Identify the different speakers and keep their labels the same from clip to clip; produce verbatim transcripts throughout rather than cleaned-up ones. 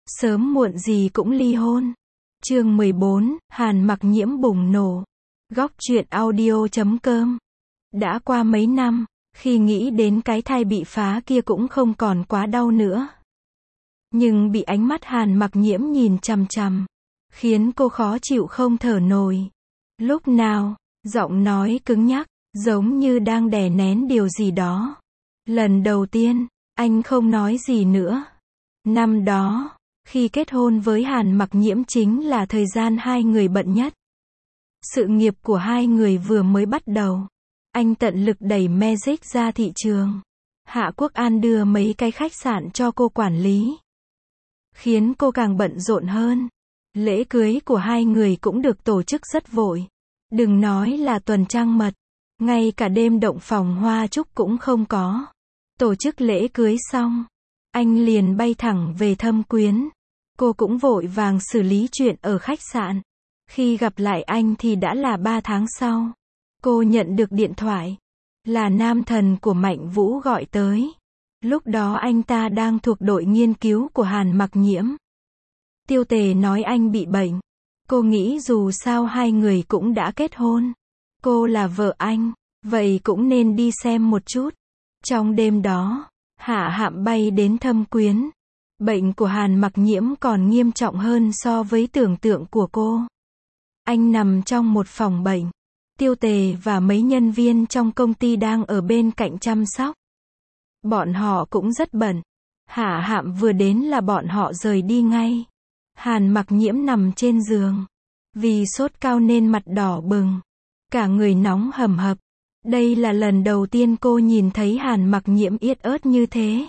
Speaker 1: sớm muộn gì cũng ly hôn. Chương mười bốn, Hàn Mặc Nhiễm bùng nổ. Góc truyện audio chấm com. Đã qua mấy năm, khi nghĩ đến cái thai bị phá kia cũng không còn quá đau nữa. Nhưng bị ánh mắt Hàn Mặc Nhiễm nhìn chằm chằm, khiến cô khó chịu không thở nổi. Lúc nào, giọng nói cứng nhắc, giống như đang đè nén điều gì đó. Lần đầu tiên, anh không nói gì nữa. Năm đó, khi kết hôn với Hàn Mặc Nhiễm chính là thời gian hai người bận nhất. Sự nghiệp của hai người vừa mới bắt đầu. Anh tận lực đẩy Magic ra thị trường. Hạ Quốc An đưa mấy cái khách sạn cho cô quản lý, khiến cô càng bận rộn hơn. Lễ cưới của hai người cũng được tổ chức rất vội. Đừng nói là tuần trăng mật, ngay cả đêm động phòng hoa chúc cũng không có. Tổ chức lễ cưới xong, anh liền bay thẳng về Thâm Quyến. Cô cũng vội vàng xử lý chuyện ở khách sạn. Khi gặp lại anh thì đã là ba tháng sau. Cô nhận được điện thoại. Là nam thần của Mạnh Vũ gọi tới. Lúc đó anh ta đang thuộc đội nghiên cứu của Hàn Mặc Nhiễm. Tiêu Tề nói anh bị bệnh. Cô nghĩ dù sao hai người cũng đã kết hôn. Cô là vợ anh, vậy cũng nên đi xem một chút. Trong đêm đó, Hạ Hạm bay đến Thâm Quyến. Bệnh của Hàn Mặc Nhiễm còn nghiêm trọng hơn so với tưởng tượng của cô. Anh nằm trong một phòng bệnh. Tiêu Tề và mấy nhân viên trong công ty đang ở bên cạnh chăm sóc. Bọn họ cũng rất bận. Hạ Hạm vừa đến là bọn họ rời đi ngay. Hàn Mặc Nhiễm nằm trên giường. Vì sốt cao nên mặt đỏ bừng. Cả người nóng hầm hập. Đây là lần đầu tiên cô nhìn thấy Hàn Mặc Nhiễm yết ớt như thế.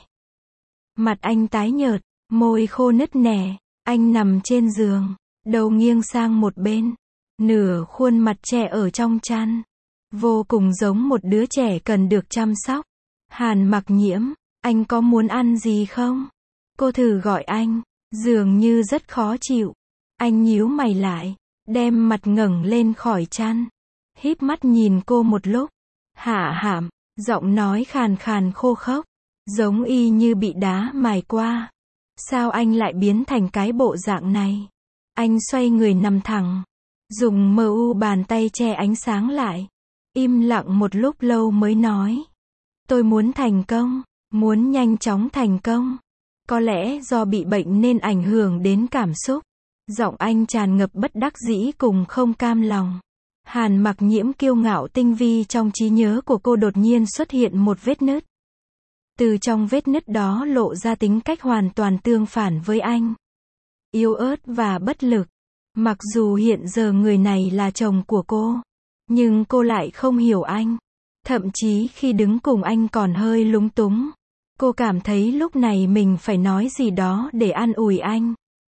Speaker 1: Mặt anh tái nhợt, môi khô nứt nẻ. Anh nằm trên giường, đầu nghiêng sang một bên. Nửa khuôn mặt che ở trong chăn. Vô cùng giống một đứa trẻ cần được chăm sóc. Hàn Mặc Nhiễm, anh có muốn ăn gì không? Cô thử gọi anh, dường như rất khó chịu. Anh nhíu mày lại, đem mặt ngẩng lên khỏi chăn. Híp mắt nhìn cô một lúc. Hạ Hạm, giọng nói khàn khàn khô khốc, giống y như bị đá mài qua. Sao anh lại biến thành cái bộ dạng này? Anh xoay người nằm thẳng, dùng mờ u bàn tay che ánh sáng lại. Im lặng một lúc lâu mới nói. Tôi muốn thành công, muốn nhanh chóng thành công. Có lẽ do bị bệnh nên ảnh hưởng đến cảm xúc. Giọng anh tràn ngập bất đắc dĩ cùng không cam lòng. Hàn Mặc Nhiễm kiêu ngạo tinh vi trong trí nhớ của cô đột nhiên xuất hiện một vết nứt. Từ trong vết nứt đó lộ ra tính cách hoàn toàn tương phản với anh. Yếu ớt và bất lực. Mặc dù hiện giờ người này là chồng của cô, nhưng cô lại không hiểu anh. Thậm chí khi đứng cùng anh còn hơi lúng túng. Cô cảm thấy lúc này mình phải nói gì đó để an ủi anh.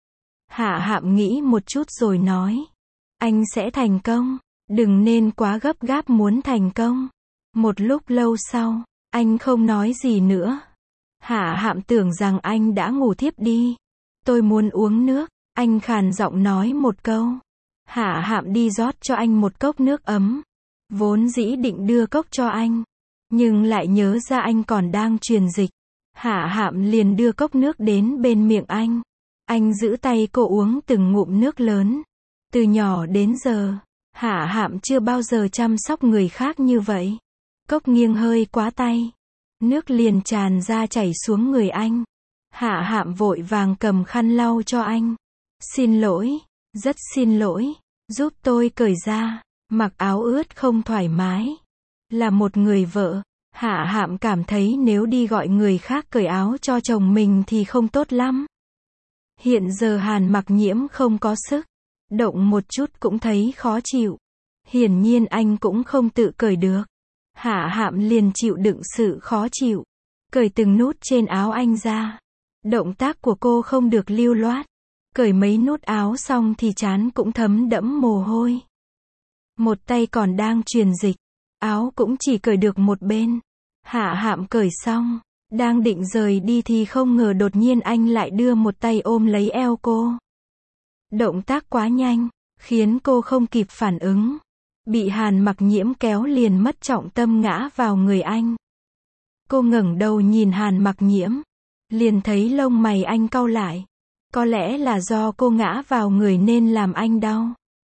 Speaker 1: Hạ Hạm nghĩ một chút rồi nói. Anh sẽ thành công. Đừng nên quá gấp gáp muốn thành công. Một lúc lâu sau, anh không nói gì nữa. Hạ Hạm tưởng rằng anh đã ngủ thiếp đi. Tôi muốn uống nước. Anh khàn giọng nói một câu. Hạ Hạm đi rót cho anh một cốc nước ấm. Vốn dĩ định đưa cốc cho anh, nhưng lại nhớ ra anh còn đang truyền dịch. Hạ Hạm liền đưa cốc nước đến bên miệng anh. Anh giữ tay cô uống từng ngụm nước lớn. Từ nhỏ đến giờ, Hạ Hạm chưa bao giờ chăm sóc người khác như vậy. Cốc nghiêng hơi quá tay. Nước liền tràn ra chảy xuống người anh. Hạ Hạm vội vàng cầm khăn lau cho anh. Xin lỗi, rất xin lỗi, giúp tôi cởi ra. Mặc áo ướt không thoải mái. Là một người vợ, Hạ Hạm cảm thấy nếu đi gọi người khác cởi áo cho chồng mình thì không tốt lắm. Hiện giờ Hàn Mặc Nhiễm không có sức. Động một chút cũng thấy khó chịu. Hiển nhiên anh cũng không tự cởi được. Hạ Hạm liền chịu đựng sự khó chịu. Cởi từng nút trên áo anh ra. Động tác của cô không được lưu loát. Cởi mấy nút áo xong thì trán cũng thấm đẫm mồ hôi. Một tay còn đang truyền dịch. Áo cũng chỉ cởi được một bên. Hạ Hạm cởi xong, đang định rời đi thì không ngờ đột nhiên anh lại đưa một tay ôm lấy eo cô. Động tác quá nhanh, khiến cô không kịp phản ứng. Bị Hàn Mặc Nhiễm kéo liền mất trọng tâm ngã vào người anh. Cô ngẩng đầu nhìn Hàn Mặc Nhiễm, liền thấy lông mày anh cau lại. Có lẽ là do cô ngã vào người nên làm anh đau.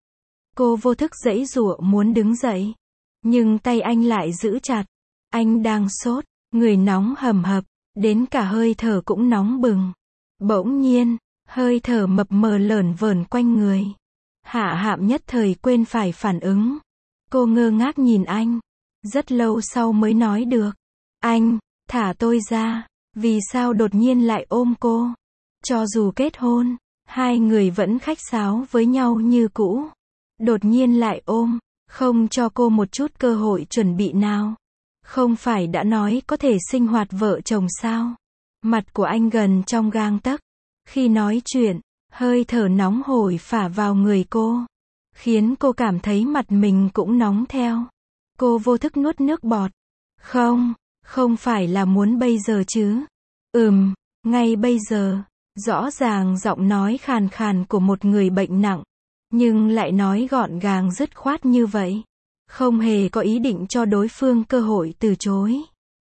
Speaker 1: Cô vô thức giãy giụa muốn đứng dậy. Nhưng tay anh lại giữ chặt. Anh đang sốt, người nóng hầm hập, đến cả hơi thở cũng nóng bừng. Bỗng nhiên, hơi thở mập mờ lởn vởn quanh người. Hạ Hạm nhất thời quên phải phản ứng. Cô ngơ ngác nhìn anh. Rất lâu sau mới nói được. Anh, thả tôi ra. Vì sao đột nhiên lại ôm cô? Cho dù kết hôn, hai người vẫn khách sáo với nhau như cũ. Đột nhiên lại ôm, không cho cô một chút cơ hội chuẩn bị nào. Không phải đã nói có thể sinh hoạt vợ chồng sao? Mặt của anh gần trong gang tấc. Khi nói chuyện, hơi thở nóng hổi phả vào người cô. Khiến cô cảm thấy mặt mình cũng nóng theo. Cô vô thức nuốt nước bọt. Không, không phải là muốn bây giờ chứ. Ừm, ngay bây giờ. Rõ ràng giọng nói khàn khàn của một người bệnh nặng. Nhưng lại nói gọn gàng dứt khoát như vậy. Không hề có ý định cho đối phương cơ hội từ chối.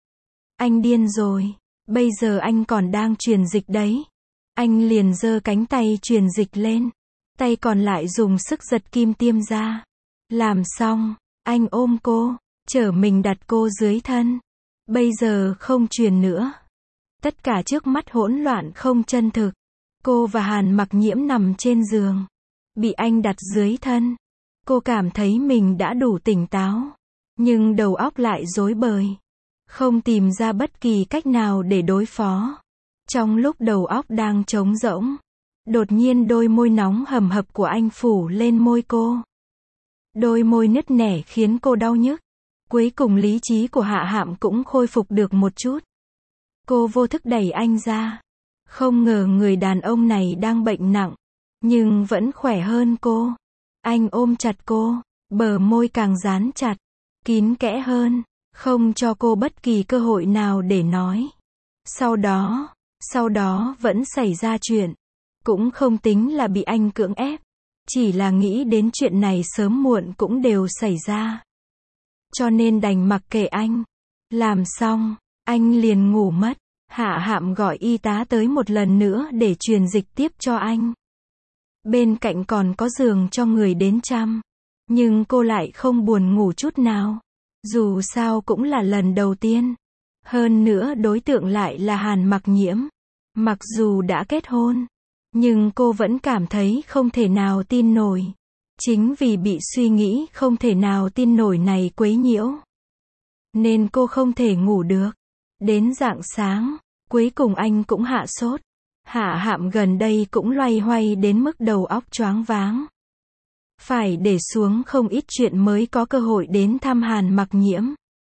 Speaker 1: Anh điên rồi. Bây giờ anh còn đang truyền dịch đấy. Anh liền giơ cánh tay truyền dịch lên. Tay còn lại dùng sức giật kim tiêm ra. Làm xong, anh ôm cô, chở mình đặt cô dưới thân. Bây giờ không truyền nữa. Tất cả trước mắt hỗn loạn không chân thực. Cô và Hàn Mặc Nhiễm nằm trên giường. Bị anh đặt dưới thân. Cô cảm thấy mình đã đủ tỉnh táo. Nhưng đầu óc lại rối bời. Không tìm ra bất kỳ cách nào để đối phó. Trong lúc đầu óc đang trống rỗng. Đột nhiên đôi môi nóng hầm hập của anh phủ lên môi cô. Đôi môi nứt nẻ khiến cô đau nhức. Cuối cùng lý trí của Hạ Hạm cũng khôi phục được một chút. Cô vô thức đẩy anh ra. Không ngờ người đàn ông này đang bệnh nặng. Nhưng vẫn khỏe hơn cô. Anh ôm chặt cô. Bờ môi càng dán chặt. Kín kẽ hơn. Không cho cô bất kỳ cơ hội nào để nói. Sau đó, sau đó vẫn xảy ra chuyện. Cũng không tính là bị anh cưỡng ép. Chỉ là nghĩ đến chuyện này sớm muộn cũng đều xảy ra. Cho nên đành mặc kệ anh. Làm xong, anh liền ngủ mất. Hạ Hạm gọi y tá tới một lần nữa để truyền dịch tiếp cho anh. Bên cạnh còn có giường cho người đến chăm. Nhưng cô lại không buồn ngủ chút nào. Dù sao cũng là lần đầu tiên. Hơn nữa đối tượng lại là Hàn Mặc Nhiễm. Mặc dù đã kết hôn. Nhưng cô vẫn cảm thấy không thể nào tin nổi. Chính vì bị suy nghĩ không thể nào tin nổi này quấy nhiễu. Nên cô không thể ngủ được. Đến rạng sáng, cuối cùng anh cũng hạ sốt. Hạ Hạm gần đây cũng loay hoay đến mức đầu óc choáng váng. Phải để xuống không ít chuyện mới có cơ hội đến thăm Hàn Mặc Nhiễm.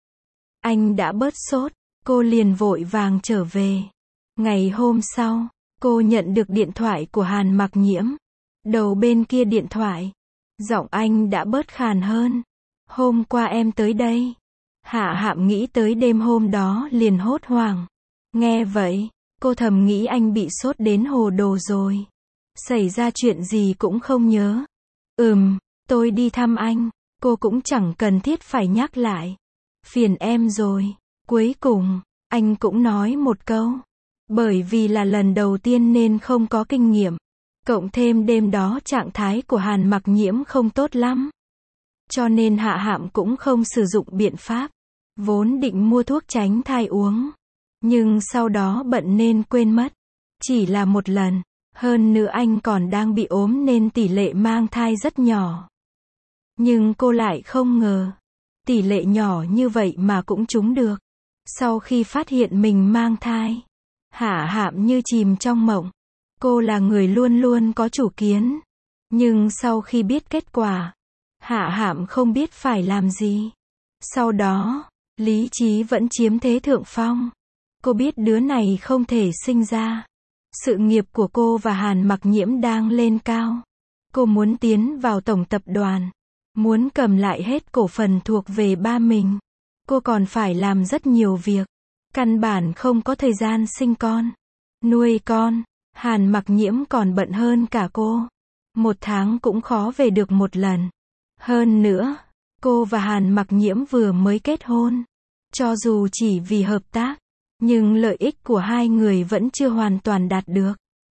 Speaker 1: Anh đã bớt sốt, cô liền vội vàng trở về. Ngày hôm sau, cô nhận được điện thoại của Hàn Mặc Nhiễm. Đầu bên kia điện thoại, giọng anh đã bớt khàn hơn. Hôm qua em tới đây. Hạ Hạm nghĩ tới đêm hôm đó liền hốt hoảng. Nghe vậy, cô thầm nghĩ anh bị sốt đến hồ đồ rồi. Xảy ra chuyện gì cũng không nhớ. Ừm, tôi đi thăm anh. Cô cũng chẳng cần thiết phải nhắc lại. Phiền em rồi. Cuối cùng, anh cũng nói một câu. Bởi vì là lần đầu tiên nên không có kinh nghiệm. Cộng thêm đêm đó trạng thái của Hàn Mặc Nhiễm không tốt lắm. Cho nên Hạ Hạm cũng không sử dụng biện pháp. Vốn định mua thuốc tránh thai uống. Nhưng sau đó bận nên quên mất. Chỉ là một lần. Hơn nữa anh còn đang bị ốm nên tỷ lệ mang thai rất nhỏ. Nhưng cô lại không ngờ. Tỷ lệ nhỏ như vậy mà cũng trúng được. Sau khi phát hiện mình mang thai. Hạ Hạm như chìm trong mộng. Cô là người luôn luôn có chủ kiến. Nhưng sau khi biết kết quả. Hạ Hạm không biết phải làm gì. Sau đó, lý trí vẫn chiếm thế thượng phong. Cô biết đứa này không thể sinh ra. Sự nghiệp của cô và Hàn Mặc Nhiễm đang lên cao. Cô muốn tiến vào tổng tập đoàn. Muốn cầm lại hết cổ phần thuộc về ba mình. Cô còn phải làm rất nhiều việc. Căn bản không có thời gian sinh con. Nuôi con. Hàn Mặc Nhiễm còn bận hơn cả cô. Một tháng cũng khó về được một lần. Hơn nữa, cô và Hàn Mặc Nhiễm vừa mới kết hôn. Cho dù chỉ vì hợp tác. Nhưng lợi ích của hai người vẫn chưa hoàn toàn đạt được.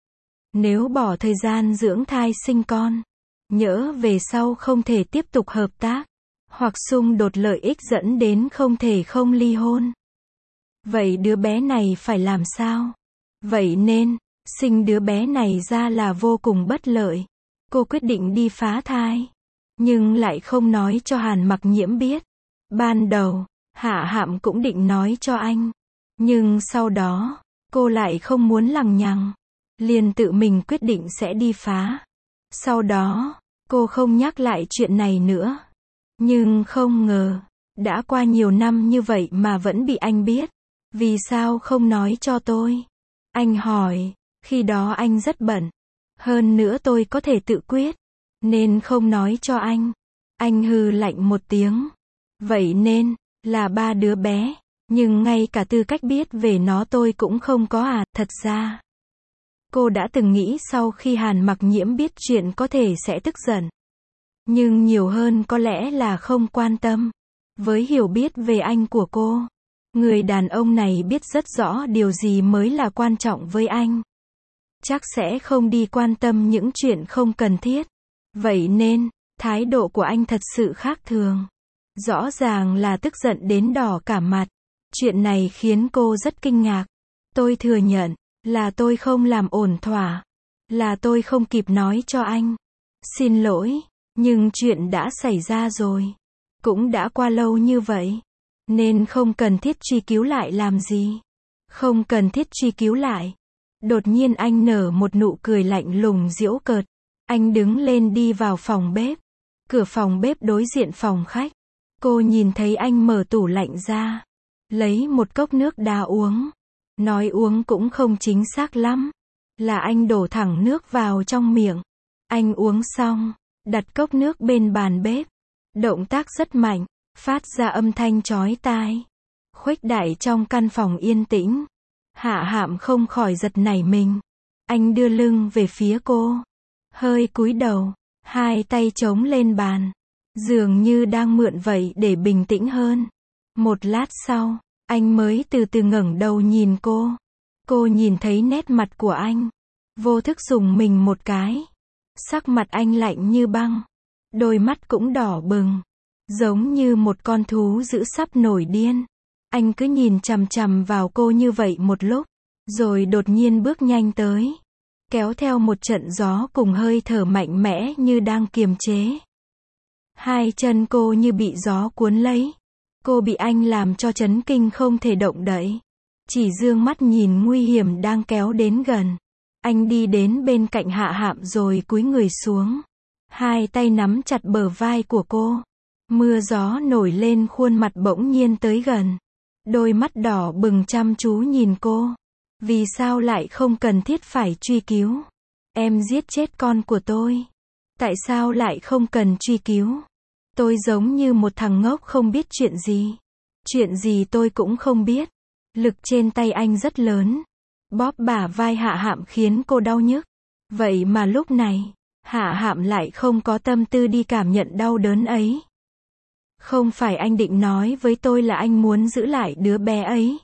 Speaker 1: Nếu bỏ thời gian dưỡng thai sinh con, nhỡ về sau không thể tiếp tục hợp tác, hoặc xung đột lợi ích dẫn đến không thể không ly hôn. Vậy đứa bé này phải làm sao? Vậy nên, sinh đứa bé này ra là vô cùng bất lợi. Cô quyết định đi phá thai, nhưng lại không nói cho Hàn Mặc Nhiễm biết. Ban đầu, Hạ Hạm cũng định nói cho anh, nhưng sau đó, cô lại không muốn lằng nhằng, liền tự mình quyết định sẽ đi phá. Sau đó, cô không nhắc lại chuyện này nữa. Nhưng không ngờ, đã qua nhiều năm như vậy mà vẫn bị anh biết. Vì sao không nói cho tôi? Anh hỏi, khi đó anh rất bận. Hơn nữa tôi có thể tự quyết, nên không nói cho anh. Anh hừ lạnh một tiếng. Vậy nên, là ba đứa bé, nhưng ngay cả tư cách biết về nó tôi cũng không có à. Thật ra, cô đã từng nghĩ sau khi Hàn Mặc Nhiễm biết chuyện có thể sẽ tức giận. Nhưng nhiều hơn có lẽ là không quan tâm. Với hiểu biết về anh của cô, người đàn ông này biết rất rõ điều gì mới là quan trọng với anh. Chắc sẽ không đi quan tâm những chuyện không cần thiết. Vậy nên, thái độ của anh thật sự khác thường. Rõ ràng là tức giận đến đỏ cả mặt. Chuyện này khiến cô rất kinh ngạc. Tôi thừa nhận, là tôi không làm ổn thỏa. Là tôi không kịp nói cho anh. Xin lỗi, nhưng chuyện đã xảy ra rồi. Cũng đã qua lâu như vậy. Nên không cần thiết truy cứu lại làm gì. Không cần thiết truy cứu lại. Đột nhiên anh nở một nụ cười lạnh lùng giễu cợt. Anh đứng lên đi vào phòng bếp. Cửa phòng bếp đối diện phòng khách. Cô nhìn thấy anh mở tủ lạnh ra. Lấy một cốc nước đá uống. Nói uống cũng không chính xác lắm. Là anh đổ thẳng nước vào trong miệng. Anh uống xong, đặt cốc nước bên bàn bếp. Động tác rất mạnh, phát ra âm thanh chói tai. Khuếch đại trong căn phòng yên tĩnh. Hạ Hạm không khỏi giật nảy mình. Anh đưa lưng về phía cô. Hơi cúi đầu, hai tay chống lên bàn. Dường như đang mượn vậy để bình tĩnh hơn. Một lát sau, anh mới từ từ ngẩng đầu nhìn cô. Cô nhìn thấy nét mặt của anh. Vô thức dùng mình một cái. Sắc mặt anh lạnh như băng. Đôi mắt cũng đỏ bừng. Giống như một con thú dữ sắp nổi điên. Anh cứ nhìn chằm chằm vào cô như vậy một lúc. Rồi đột nhiên bước nhanh tới. Kéo theo một trận gió cùng hơi thở mạnh mẽ như đang kiềm chế. Hai chân cô như bị gió cuốn lấy. Cô bị anh làm cho chấn kinh không thể động đậy. Chỉ dương mắt nhìn nguy hiểm đang kéo đến gần. Anh đi đến bên cạnh Hạ Hạm rồi cúi người xuống. Hai tay nắm chặt bờ vai của cô. Mưa gió nổi lên khuôn mặt bỗng nhiên tới gần. Đôi mắt đỏ bừng chăm chú nhìn cô. Vì sao lại không cần thiết phải truy cứu? Em giết chết con của tôi. Tại sao lại không cần truy cứu? Tôi giống như một thằng ngốc không biết chuyện gì. Chuyện gì tôi cũng không biết. Lực trên tay anh rất lớn. Bóp bả vai Hạ Hạm khiến cô đau nhức. Vậy mà lúc này, Hạ Hạm lại không có tâm tư đi cảm nhận đau đớn ấy. Không phải anh định nói với tôi là anh muốn giữ lại đứa bé ấy.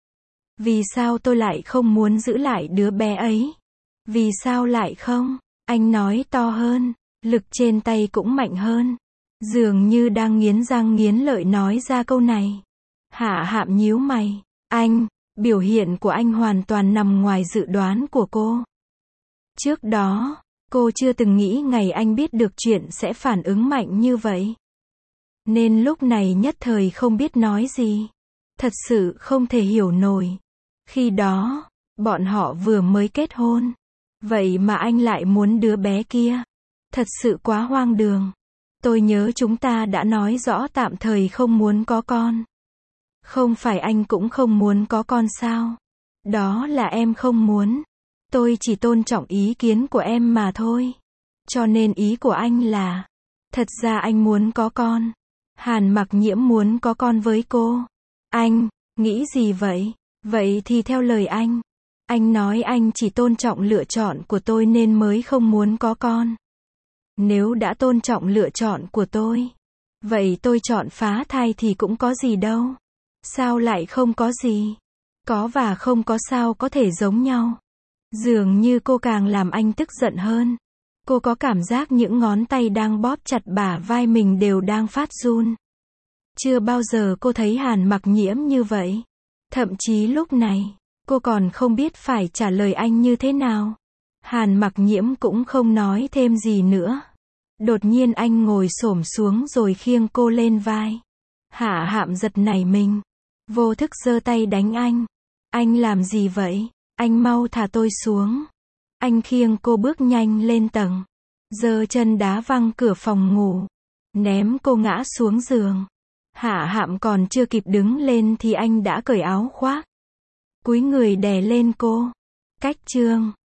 Speaker 1: Vì sao tôi lại không muốn giữ lại đứa bé ấy? Vì sao lại không? Anh nói to hơn, lực trên tay cũng mạnh hơn. Dường như đang nghiến răng nghiến lợi nói ra câu này. Hạ Hạm nhíu mày. Anh, biểu hiện của anh hoàn toàn nằm ngoài dự đoán của cô. Trước đó, cô chưa từng nghĩ ngày anh biết được chuyện sẽ phản ứng mạnh như vậy. Nên lúc này nhất thời không biết nói gì. Thật sự không thể hiểu nổi. Khi đó, bọn họ vừa mới kết hôn. Vậy mà anh lại muốn đứa bé kia. Thật sự quá hoang đường. Tôi nhớ chúng ta đã nói rõ tạm thời không muốn có con. Không phải anh cũng không muốn có con sao? Đó là em không muốn. Tôi chỉ tôn trọng ý kiến của em mà thôi. Cho nên ý của anh là, thật ra anh muốn có con. Hàn Mặc Nhiễm muốn có con với cô. Anh, nghĩ gì vậy? Vậy thì theo lời anh. Anh nói anh chỉ tôn trọng lựa chọn của tôi nên mới không muốn có con. Nếu đã tôn trọng lựa chọn của tôi, vậy tôi chọn phá thai thì cũng có gì đâu. Sao lại không có gì? Có và không có sao có thể giống nhau. Dường như cô càng làm anh tức giận hơn. Cô có cảm giác những ngón tay đang bóp chặt bả vai mình đều đang phát run. Chưa bao giờ cô thấy Hàn Mặc Nhiễm như vậy. Thậm chí lúc này, cô còn không biết phải trả lời anh như thế nào. Hàn Mặc Nhiễm cũng không nói thêm gì nữa. Đột nhiên anh ngồi xổm xuống rồi khiêng cô lên vai. Hạ Hạm giật nảy mình. Vô thức giơ tay đánh anh. Anh làm gì vậy? Anh mau thả tôi xuống. Anh khiêng cô bước nhanh lên tầng. Giơ chân đá văng cửa phòng ngủ. Ném cô ngã xuống giường. Hạ Hạm còn chưa kịp đứng lên thì anh đã cởi áo khoác. Cúi người đè lên cô. Cách chương